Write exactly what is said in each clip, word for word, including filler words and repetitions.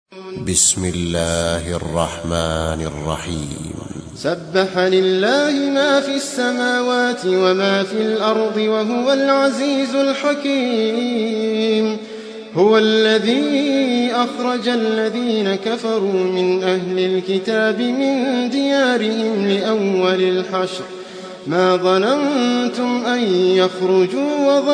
بسم الله الرحمن الرحيم. سبح لله ما في السماوات وما في الأرض وهو العزيز الحكيم. هو الذي أخرج الذين كفروا من أهل الكتاب من ديارهم لأول الحشر ما ظننتم أن يخرجوا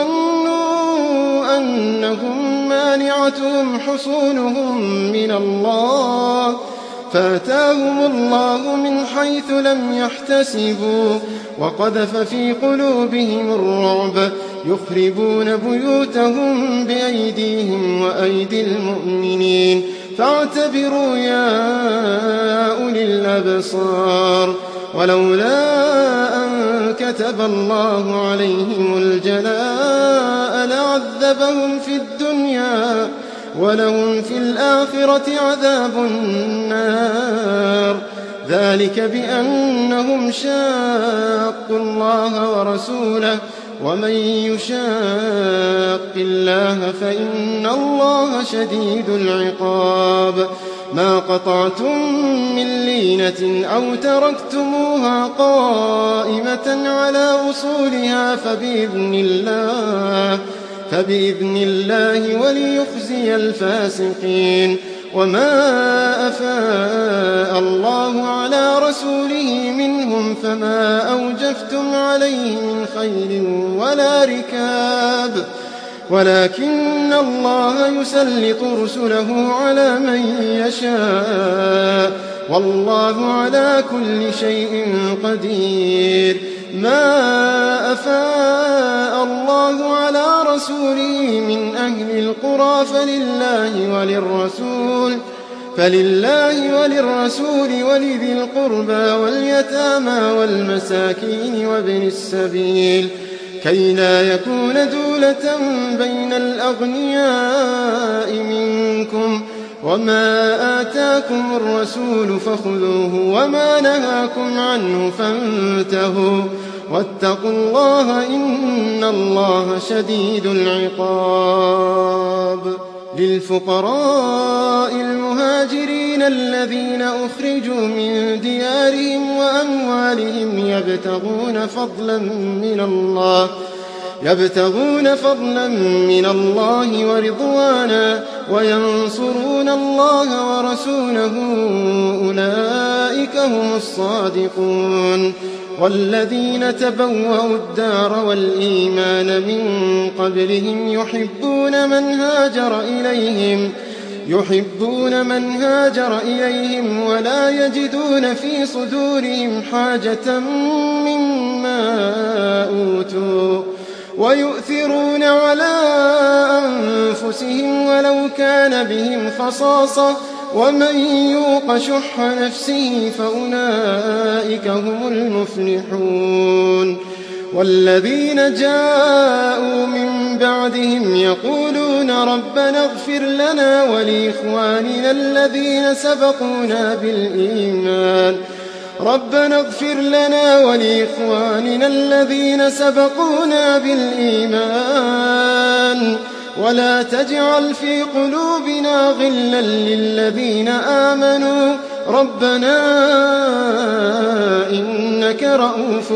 وظنوا أنهم مانعتهم حصونهم من الله فأتاهم الله من حيث لم يحتسبوا وقذف في قلوبهم الرعب يخربون بيوتهم بأيديهم وأيدي المؤمنين فاعتبروا يا أولي الأبصار. ولولا أن كتب الله عليهم الجلاء لعذبهم في الدنيا ولهم في الآخرة عذاب النار. ذلك بأنهم شاقوا الله ورسوله ومن يشاق الله فإن الله شديد العقاب. ما قطعتم من لينة أو تركتموها قائمة على أصولها فبإذن الله فبإذن الله وليخزي الفاسقين. وما أفاء الله على رسوله منهم فما أوجفتم عليه من خيل ولا ركاب ولكن الله يسلط رسله على من يشاء والله على كل شيء قدير. ما أفاء الله على رسوله من أهل القرى فلله وللرسول فلله وللرسول ولذي القربى واليتامى والمساكين وابن السبيل كي لا يكون دولة بين الأغنياء منكم. وما آتاكم الرسول فخذوه وما نهاكم عنه فانتهوا واتقوا الله إن الله شديد العقاب. للفقراء المهاجرين الذين أخرجوا من ديارهم وأموالهم يبتغون فضلا من الله يبتغون فضلا من الله ورضوانا وينصرون الله ورسوله أولئك هم الصادقون. والذين تبوأوا الدار والإيمان من قبلهم يحبون من هاجر إليهم يحبون من هاجر إليهم ولا يجدون في صدورهم حاجة مما أوتوا ويؤثرون على أنفسهم ولو كان بهم خصاصة ومن يوق شح نفسه فأولئك هم المفلحون. والذين جاءوا من بعدهم يقولون ربنا اغفر لنا ولإخواننا الذين سبقونا بالإيمان ربنا اغفر لنا ولإخواننا الذين سبقونا بالإيمان ولا تجعل في قلوبنا غلا للذين آمنوا ربنا إنك رؤوف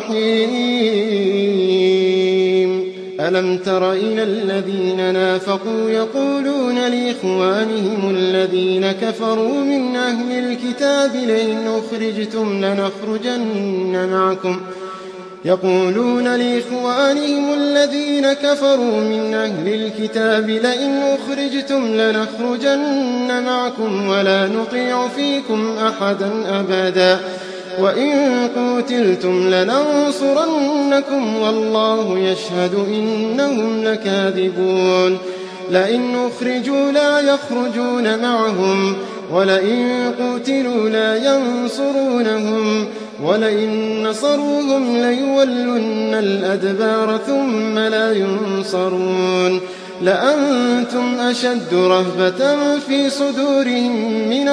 رحيم. ألم تر إلى الذين نافقوا يقولون لإخوانهم الذين كفروا من أهل الكتاب لئن أخرجتم لنخرجن معكم يقولون لإخوانهم الذين كفروا من أهل الكتاب لئن أخرجتم لنخرجن معكم ولا نطيع فيكم أحدا أبدا وإن قتلتم لننصرنكم والله يشهد إنهم لكاذبون. لئن أخرجوا لا يخرجون معهم ولئن قتلوا لا ينصرونهم ولئن نصروهم ليولن الأدبار ثم لا ينصرون. لأنتم أشد رهبة في صدورهم من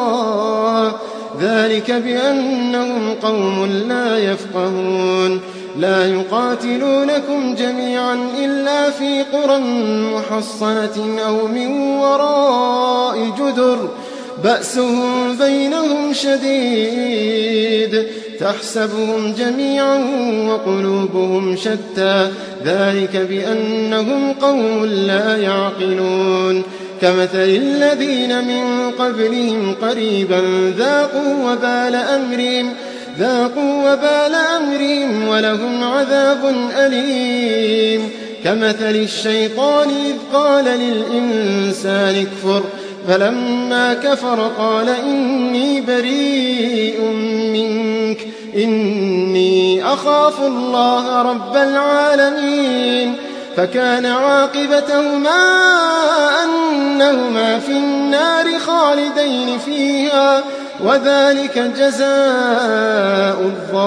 الله ذلك بأنهم قوم لا يفقهون. لا يقاتلونكم جميعا إلا في قرى محصنة أو من وراء جدر بأسهم بينهم شديد تحسبهم جميعا وقلوبهم شتى ذلك بأنهم قوم لا يعقلون كمثل الذين من قبلهم قريبا ذاقوا وبال أمرهم ذاقوا وبال أمرهم ولهم عذاب أليم كمثل الشيطان إذ قال للإنسان اكفر فلما كفر قال إني بريء منك إني أخاف الله رب العالمين فكان عاقبتهما أنهما في النار خالدين فيها وذلك جزاء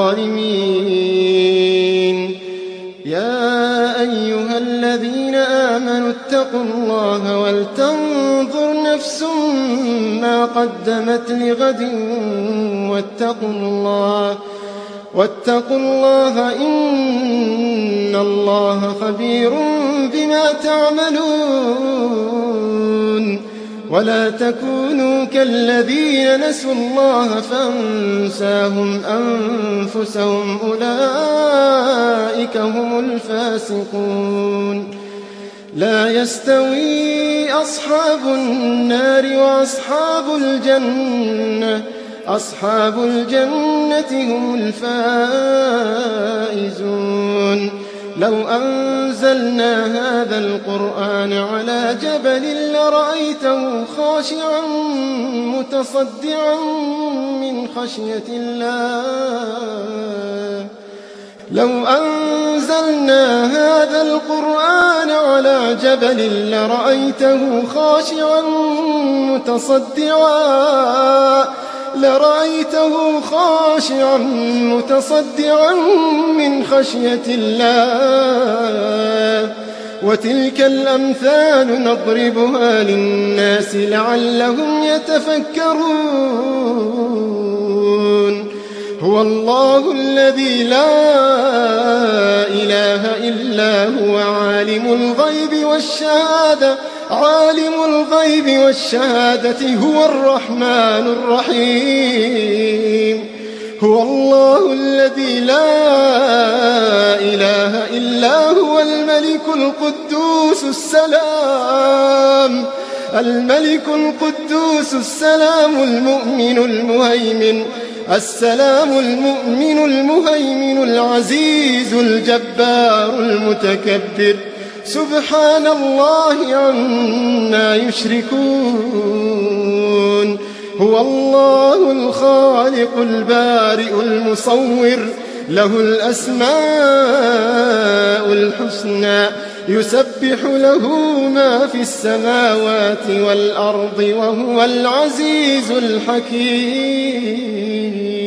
الظالمين يا أيها الذين آمنوا اتقوا الله ولتنظر نفس ما قدمت لغد واتقوا الله واتقوا الله إن الله خبير بما تعملون ولا تكونوا كالذين نسوا الله فأنساهم أنفسهم أولئك هم الفاسقون لا يستوي أصحاب النار وأصحاب الجنة أصحاب الجنة هم الفائزون لو أنزلنا هذا القرآن على جبل لرأيته خاشعا متصدعا من خشية الله لو أنزلنا هذا القرآن على جبل لرأيته خاشعا متصدعا لرأيته خاشعا متصدعا من خشية الله وتلك الأمثال نضربها للناس لعلهم يتفكرون هو الله الذي لا إله إلا هو عالم الغيب والشهادة عالم الغيب والشهادة هو الرحمن الرحيم هو الله الذي لا إله إلا هو الملك القدوس السلام الملك القدوس السلام المؤمن المهيمن السلام المؤمن المهيمن العزيز الجبار المتكبر سبحان الله عما يشركون هو الله الخالق البارئ المصور له الأسماء الحسنى يسبح له ما في السماوات والأرض وهو العزيز الحكيم